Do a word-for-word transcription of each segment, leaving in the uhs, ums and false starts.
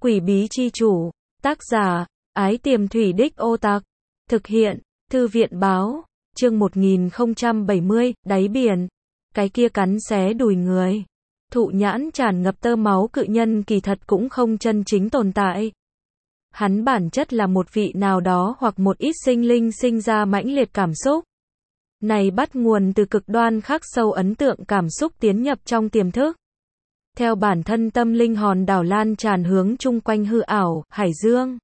Quỷ bí chi chủ, tác giả, Ái Tiềm Thủy Đích Ô Tặc, thực hiện, Thư viện báo, chương một nghìn không trăm bảy mươi, đáy biển, cái kia cắn xé đùi người. Thụ nhãn tràn ngập tơ máu cự nhân kỳ thật cũng không chân chính tồn tại. Hắn bản chất là một vị nào đó hoặc một ít sinh linh sinh ra mãnh liệt cảm xúc. Này bắt nguồn từ cực đoan khắc sâu ấn tượng cảm xúc tiến nhập trong tiềm thức. Theo bản thân tâm linh hòn đảo lan tràn hướng chung quanh hư ảo, hải dương.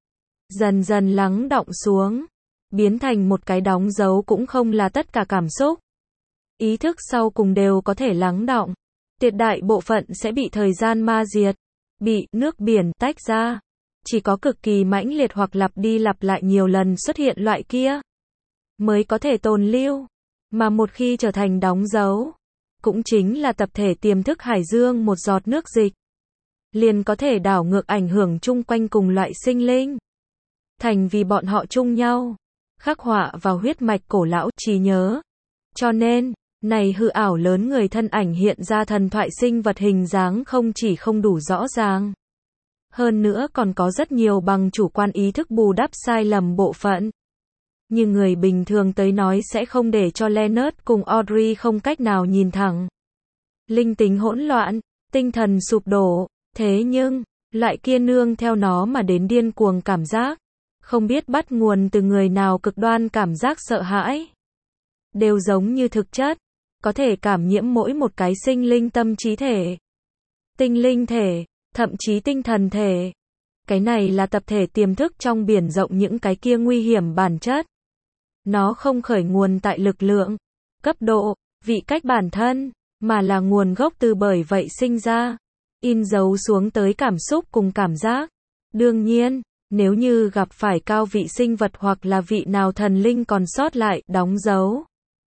Dần dần lắng đọng xuống, biến thành một cái đóng dấu cũng không là tất cả cảm xúc. Ý thức sau cùng đều có thể lắng đọng. Tuyệt đại bộ phận sẽ bị thời gian ma diệt, bị nước biển tách ra. Chỉ có cực kỳ mãnh liệt hoặc lặp đi lặp lại nhiều lần xuất hiện loại kia mới có thể tồn lưu. Mà một khi trở thành đóng dấu, cũng chính là tập thể tiềm thức hải dương một giọt nước dịch, liền có thể đảo ngược ảnh hưởng chung quanh cùng loại sinh linh. Thành vì bọn họ chung nhau, khắc họa vào huyết mạch cổ lão trí nhớ. Cho nên, này hư ảo lớn người thân ảnh hiện ra thần thoại sinh vật hình dáng không chỉ không đủ rõ ràng. Hơn nữa còn có rất nhiều bằng chủ quan ý thức bù đắp sai lầm bộ phận. Nhưng người bình thường tới nói sẽ không để cho Leonard cùng Audrey không cách nào nhìn thẳng. Linh tính hỗn loạn, tinh thần sụp đổ, thế nhưng, loại kia nương theo nó mà đến điên cuồng cảm giác. Không biết bắt nguồn từ người nào cực đoan cảm giác sợ hãi. Đều giống như thực chất, có thể cảm nhiễm mỗi một cái sinh linh tâm trí thể. Tinh linh thể, thậm chí tinh thần thể. Cái này là tập thể tiềm thức trong biển rộng những cái kia nguy hiểm bản chất. Nó không khởi nguồn tại lực lượng, cấp độ, vị cách bản thân, mà là nguồn gốc từ bởi vậy sinh ra, in dấu xuống tới cảm xúc cùng cảm giác. Đương nhiên, nếu như gặp phải cao vị sinh vật hoặc là vị nào thần linh còn sót lại, đóng dấu.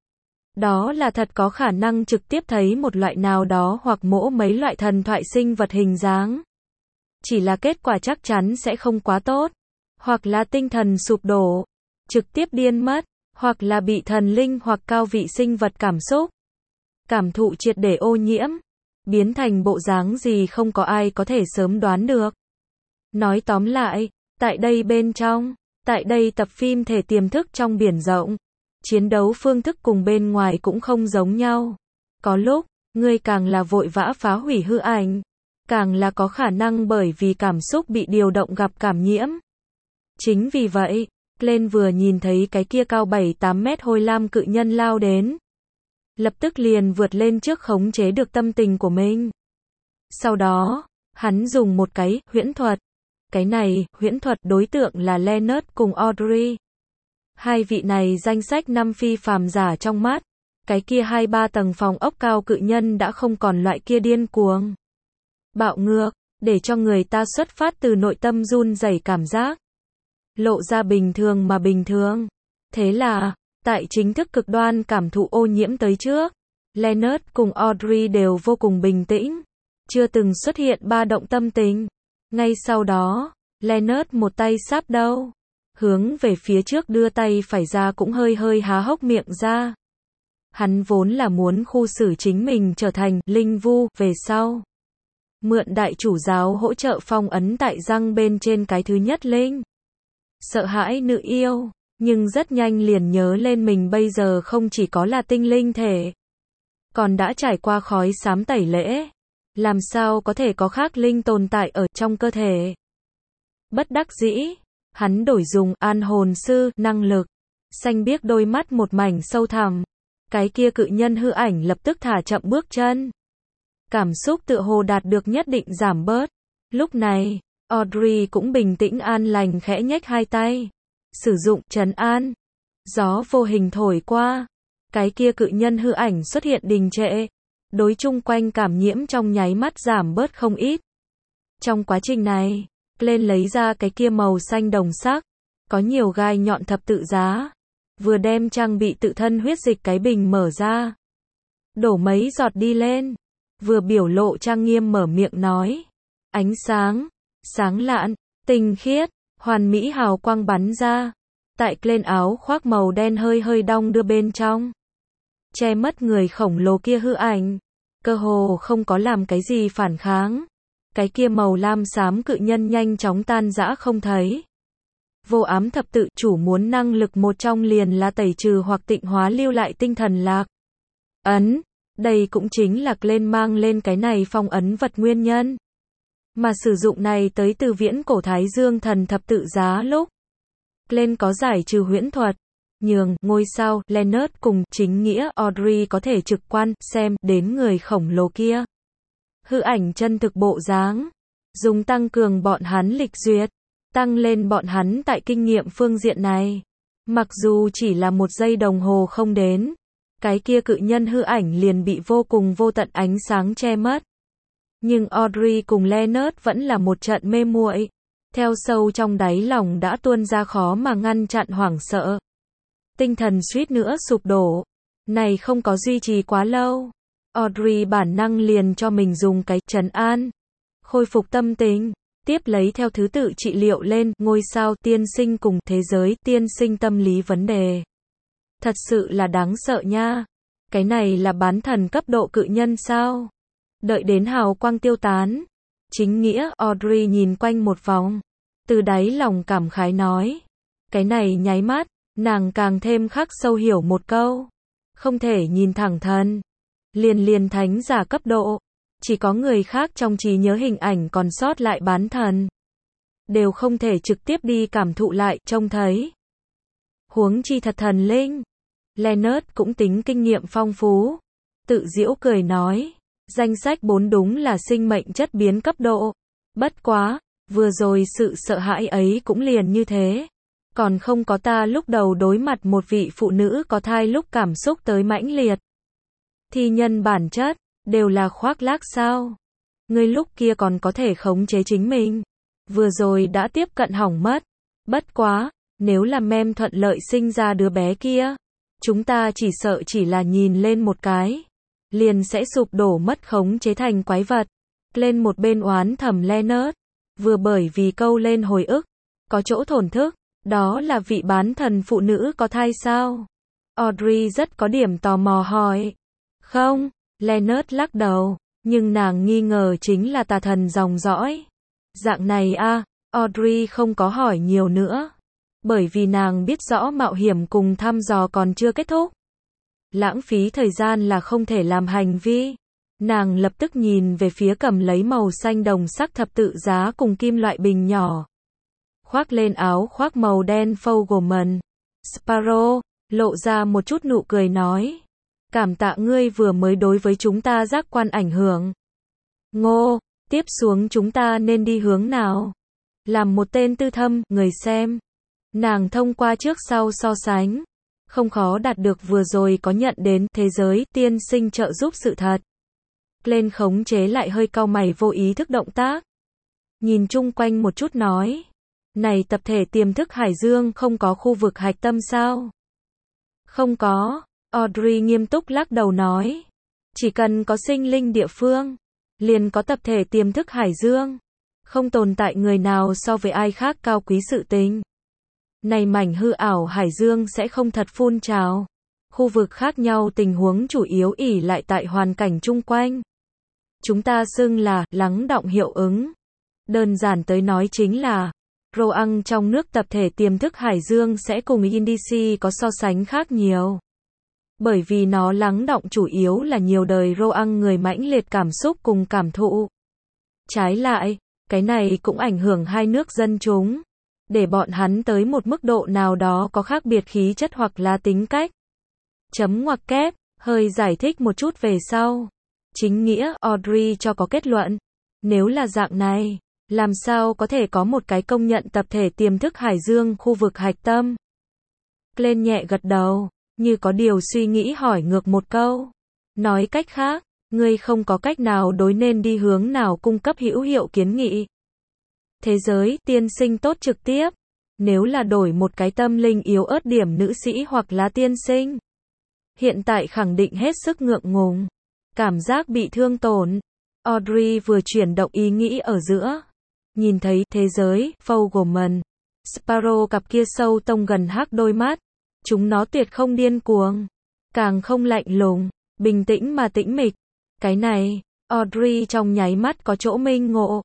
Đó là thật có khả năng trực tiếp thấy một loại nào đó hoặc mỗ mấy loại thần thoại sinh vật hình dáng. Chỉ là kết quả chắc chắn sẽ không quá tốt. Hoặc là tinh thần sụp đổ, trực tiếp điên mất, hoặc là bị thần linh hoặc cao vị sinh vật cảm xúc. Cảm thụ triệt để ô nhiễm, biến thành bộ dáng gì không có ai có thể sớm đoán được. Nói tóm lại, tại đây bên trong, tại đây tập phim thể tiềm thức trong biển rộng, chiến đấu phương thức cùng bên ngoài cũng không giống nhau. Có lúc, ngươi càng là vội vã phá hủy hư ảnh, càng là có khả năng bởi vì cảm xúc bị điều động gặp cảm nhiễm. Chính vì vậy, Glenn vừa nhìn thấy cái kia cao bảy tám mét hôi lam cự nhân lao đến. Lập tức liền vượt lên trước khống chế được tâm tình của mình. Sau đó, hắn dùng một cái huyễn thuật. Cái này, huyễn thuật đối tượng là Leonard cùng Audrey. Hai vị này danh sách năm phi phàm giả trong mắt. Cái kia hai ba tầng phòng ốc cao cự nhân đã không còn loại kia điên cuồng, bạo ngược, để cho người ta xuất phát từ nội tâm run rẩy cảm giác. Lộ ra bình thường mà bình thường. Thế là, tại chính thức cực đoan cảm thụ ô nhiễm tới trước, Leonard cùng Audrey đều vô cùng bình tĩnh. Chưa từng xuất hiện ba động tâm tình. Ngay sau đó, Leonard một tay sáp đâu, hướng về phía trước đưa tay phải ra cũng hơi hơi há hốc miệng ra. Hắn vốn là muốn khu xử chính mình trở thành linh vu về sau. Mượn đại chủ giáo hỗ trợ phong ấn tại răng bên trên cái thứ nhất linh. Sợ hãi nữ yêu, nhưng rất nhanh liền nhớ lên mình bây giờ không chỉ có là tinh linh thể, còn đã trải qua khói xám tẩy lễ. Làm sao có thể có khác linh tồn tại ở trong cơ thể. Bất đắc dĩ, hắn đổi dùng an hồn sư năng lực. Xanh biếc đôi mắt một mảnh sâu thẳm. Cái kia cự nhân hư ảnh lập tức thả chậm bước chân. Cảm xúc tựa hồ đạt được nhất định giảm bớt. Lúc này, Audrey cũng bình tĩnh an lành khẽ nhếch hai tay. Sử dụng trấn an. Gió vô hình thổi qua. Cái kia cự nhân hư ảnh xuất hiện đình trệ. Đối chung quanh cảm nhiễm trong nháy mắt giảm bớt không ít. Trong quá trình này, Glenn lấy ra cái kia màu xanh đồng sắc, có nhiều gai nhọn thập tự giá. Vừa đem trang bị tự thân huyết dịch cái bình mở ra. Đổ mấy giọt đi lên. Vừa biểu lộ trang nghiêm mở miệng nói. Ánh sáng, sáng lạn, tinh khiết, hoàn mỹ hào quang bắn ra. Tại Glenn áo khoác màu đen hơi hơi đong đưa bên trong. Che mất người khổng lồ kia hư ảnh. Cơ hồ không có làm cái gì phản kháng. cái kia màu lam xám cự nhân nhanh chóng tan rã không thấy. Vô ám thập tự chủ muốn năng lực một trong liền là tẩy trừ hoặc tịnh hóa lưu lại tinh thần lạc ấn. Đây cũng chính là lên mang lên cái này phong ấn vật nguyên nhân. Mà sử dụng này tới từ viễn cổ Thái Dương thần thập tự giá lúc. Lên có giải trừ huyễn thuật. Nhường, ngôi sao, Leonard cùng chính nghĩa Audrey có thể trực quan, xem, đến người khổng lồ kia. Hư ảnh chân thực bộ dáng. Dùng tăng cường bọn hắn lịch duyệt. Tăng lên bọn hắn tại kinh nghiệm phương diện này. Mặc dù chỉ là một giây đồng hồ không đến. Cái kia cự nhân hư ảnh liền bị vô cùng vô tận ánh sáng che mất. Nhưng Audrey cùng Leonard vẫn là một trận mê muội. Theo sâu trong đáy lòng đã tuôn ra khó mà ngăn chặn hoảng sợ. Tinh thần suýt nữa sụp đổ. Này không có duy trì quá lâu. Audrey bản năng liền cho mình dùng cái trấn an. Khôi phục tâm tình. Tiếp lấy theo thứ tự trị liệu lên ngôi sao tiên sinh cùng thế giới tiên sinh tâm lý vấn đề. Thật sự là đáng sợ nha. Cái này là bán thần cấp độ cự nhân sao? Đợi đến hào quang tiêu tán. Chính nghĩa Audrey nhìn quanh một vòng. Từ đáy lòng cảm khái nói. Cái này nháy mắt, nàng càng thêm khắc sâu hiểu một câu. Không thể nhìn thẳng thần. Liền liền thánh giả cấp độ. Chỉ có người khác trong trí nhớ hình ảnh còn sót lại bán thần. Đều không thể trực tiếp đi cảm thụ lại, trông thấy. Huống chi thật thần linh. Leonard cũng tính kinh nghiệm phong phú. Tự giễu cười nói. Danh sách bốn đúng là sinh mệnh chất biến cấp độ. Bất quá, vừa rồi sự sợ hãi ấy cũng liền như thế. Còn không có ta lúc đầu đối mặt một vị phụ nữ có thai lúc cảm xúc tới mãnh liệt. Thi nhân bản chất, đều là khoác lác sao. Ngươi lúc kia còn có thể khống chế chính mình. Vừa rồi đã tiếp cận hỏng mất. Bất quá, nếu là mem thuận lợi sinh ra đứa bé kia. Chúng ta chỉ sợ chỉ là nhìn lên một cái. Liền sẽ sụp đổ mất khống chế thành quái vật. Lên một bên oán thầm Leonard. Vừa bởi vì câu lên hồi ức. Có chỗ thổn thức. Đó là vị bán thần phụ nữ có thai sao? Audrey rất có điểm tò mò hỏi. Không, Leonard lắc đầu. Nhưng nàng nghi ngờ chính là tà thần dòng dõi. Dạng này a, Audrey không có hỏi nhiều nữa. Bởi vì nàng biết rõ mạo hiểm cùng thăm dò còn chưa kết thúc. Lãng phí thời gian là không thể làm hành vi. Nàng lập tức nhìn về phía cầm lấy màu xanh đồng sắc thập tự giá cùng kim loại bình nhỏ. Khoác lên áo khoác màu đen Fogelman. Sparrow, lộ ra một chút nụ cười nói. Cảm tạ ngươi vừa mới đối với chúng ta giác quan ảnh hưởng. Ngô, tiếp xuống chúng ta nên đi hướng nào? Làm một tên tư thâm, người xem. Nàng thông qua trước sau so sánh. Không khó đạt được vừa rồi có nhận đến thế giới tiên sinh trợ giúp sự thật. Lên khống chế lại hơi cau mày vô ý thức động tác. Nhìn chung quanh một chút nói. Này tập thể tiềm thức Hải Dương không có khu vực hạch tâm sao? Không có. Audrey nghiêm túc lắc đầu nói. Chỉ cần có sinh linh địa phương. Liền có tập thể tiềm thức Hải Dương. Không tồn tại người nào so với ai khác cao quý sự tình. Này mảnh hư ảo Hải Dương sẽ không thật phun trào. Khu vực khác nhau tình huống chủ yếu ỷ lại tại hoàn cảnh chung quanh. Chúng ta xưng là lắng đọng hiệu ứng. Đơn giản tới nói chính là Roang trong nước tập thể tiềm thức Hải Dương sẽ cùng Indici có so sánh khác nhiều. Bởi vì nó lắng đọng chủ yếu là nhiều đời Roang người mãnh liệt cảm xúc cùng cảm thụ. Trái lại, cái này cũng ảnh hưởng hai nước dân chúng. Để bọn hắn tới một mức độ nào đó có khác biệt khí chất hoặc là tính cách. Chấm ngoặc kép, hơi giải thích một chút về sau. Chính nghĩa Audrey cho có kết luận. Nếu là dạng này, làm sao có thể có một cái công nhận tập thể tiềm thức Hải Dương khu vực hạch tâm? Lên nhẹ gật đầu, như có điều suy nghĩ hỏi ngược một câu. Nói cách khác, ngươi không có cách nào đối nên đi hướng nào cung cấp hữu hiệu kiến nghị. Thế giới tiên sinh tốt trực tiếp. Nếu là đổi một cái tâm linh yếu ớt điểm nữ sĩ hoặc là tiên sinh. Hiện tại khẳng định hết sức ngượng ngùng. Cảm giác bị thương tổn. Audrey vừa chuyển động ý nghĩ ở giữa. Nhìn thấy thế giới, Fogelman. Sparrow cặp kia sâu tông gần hắc đôi mắt. Chúng nó tuyệt không điên cuồng. Càng không lạnh lùng. Bình tĩnh mà tĩnh mịch. Cái này, Audrey trong nháy mắt có chỗ minh ngộ.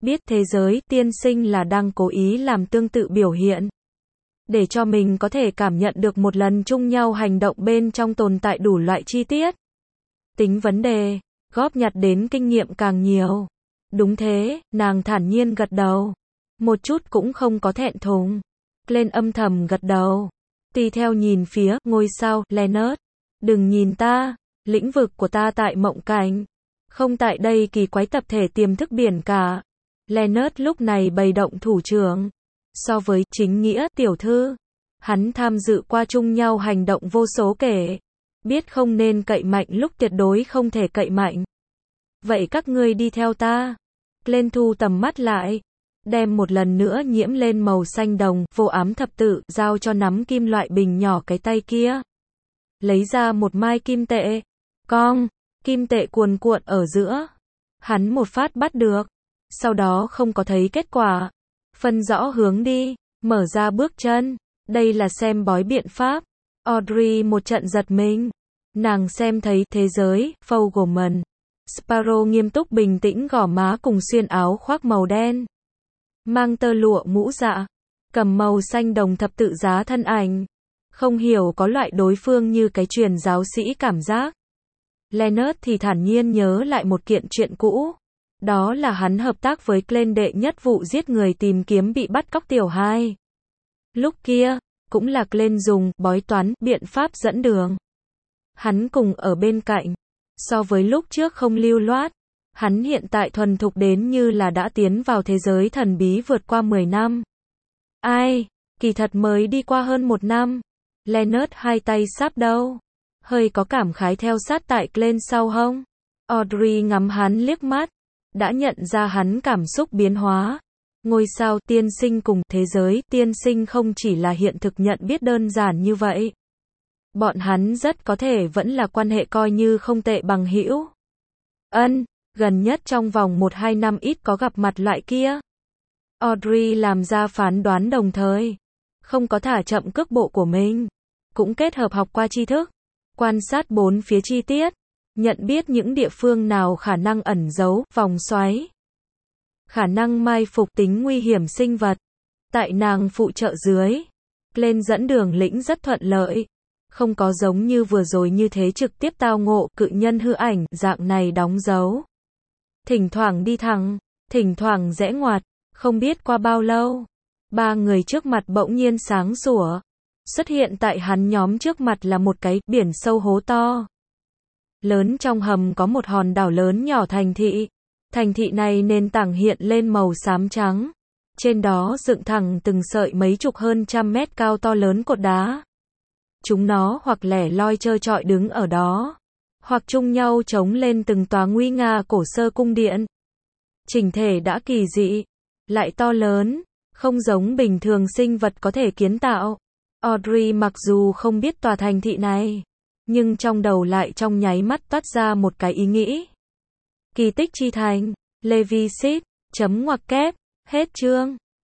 biết thế giới tiên sinh là đang cố ý làm tương tự biểu hiện. Để cho mình có thể cảm nhận được một lần chung nhau hành động bên trong tồn tại đủ loại chi tiết. Tính vấn đề, góp nhặt đến kinh nghiệm càng nhiều. Đúng thế, nàng thản nhiên gật đầu. Một chút cũng không có thẹn thùng. Glenn âm thầm gật đầu. Tùy theo nhìn phía, ngôi sao, Leonard. Đừng nhìn ta, lĩnh vực của ta tại mộng cảnh. Không tại đây kỳ quái tập thể tiềm thức biển cả. Leonard lúc này bày động thủ trưởng. So với chính nghĩa tiểu thư, hắn tham dự qua chung nhau hành động vô số kể. Biết không nên cậy mạnh lúc tuyệt đối không thể cậy mạnh. Vậy các ngươi đi theo ta. Glenn thu tầm mắt lại. Đem một lần nữa nhiễm lên màu xanh đồng, vô ám thập tự, giao cho nắm kim loại bình nhỏ cái tay kia. Lấy ra một mai kim tệ. Cong, kim tệ cuồn cuộn ở giữa. Hắn một phát bắt được. Sau đó không có thấy kết quả. Phân rõ hướng đi, mở ra bước chân. Đây là xem bói biện pháp. Audrey một trận giật mình. Nàng xem thấy thế giới, Fogelman. Sparrow nghiêm túc bình tĩnh gò má cùng xuyên áo khoác màu đen. Mang tơ lụa mũ dạ. Cầm màu xanh đồng thập tự giá thân ảnh. Không hiểu có loại đối phương như cái truyền giáo sĩ cảm giác. Leonard thì thản nhiên nhớ lại một kiện chuyện cũ. Đó là hắn hợp tác với Glenn đệ nhất vụ giết người tìm kiếm bị bắt cóc tiểu hai. Lúc kia, cũng là Glenn dùng bói toán, biện pháp dẫn đường. Hắn cùng ở bên cạnh. So với lúc trước không lưu loát, hắn hiện tại thuần thục đến như là đã tiến vào thế giới thần bí vượt qua mười năm. Ai, kỳ thật mới đi qua hơn một năm. Leonard hai tay sáp đâu. Hơi có cảm khái theo sát tại Glenn sau hông. Audrey ngắm hắn liếc mắt. Đã nhận ra hắn cảm xúc biến hóa. Ngôi sao tiên sinh cùng thế giới tiên sinh không chỉ là hiện thực nhận biết đơn giản như vậy. Bọn hắn rất có thể vẫn là quan hệ coi như không tệ bằng hữu. Ân, gần nhất trong vòng một hai năm ít có gặp mặt loại kia. Audrey làm ra phán đoán đồng thời. Không có thả chậm cước bộ của mình. Cũng kết hợp học qua tri thức. Quan sát bốn phía chi tiết. Nhận biết những địa phương nào khả năng ẩn giấu, vòng xoáy. Khả năng mai phục tính nguy hiểm sinh vật. Tại nàng phụ trợ dưới. Glenn dẫn đường lĩnh rất thuận lợi. Không có giống như vừa rồi như thế trực tiếp tao ngộ cự nhân hư ảnh, dạng này đóng dấu. Thỉnh thoảng đi thẳng, thỉnh thoảng rẽ ngoặt, không biết qua bao lâu. Ba người trước mặt bỗng nhiên sáng sủa. Xuất hiện tại hắn nhóm trước mặt là một cái biển sâu hố to. Lớn trong hầm có một hòn đảo lớn nhỏ thành thị. Thành thị này nền tảng hiện lên màu xám trắng. Trên đó dựng thẳng từng sợi mấy chục hơn trăm mét cao to lớn cột đá. Chúng nó hoặc lẻ loi trơ trọi đứng ở đó, hoặc chung nhau chống lên từng tòa nguy nga cổ sơ cung điện. Chỉnh thể đã kỳ dị, lại to lớn, không giống bình thường sinh vật có thể kiến tạo. Audrey mặc dù không biết tòa thành thị này, nhưng trong đầu lại trong nháy mắt toát ra một cái ý nghĩ. Kỳ tích chi thành, Levisit, chấm ngoặc kép, hết chương.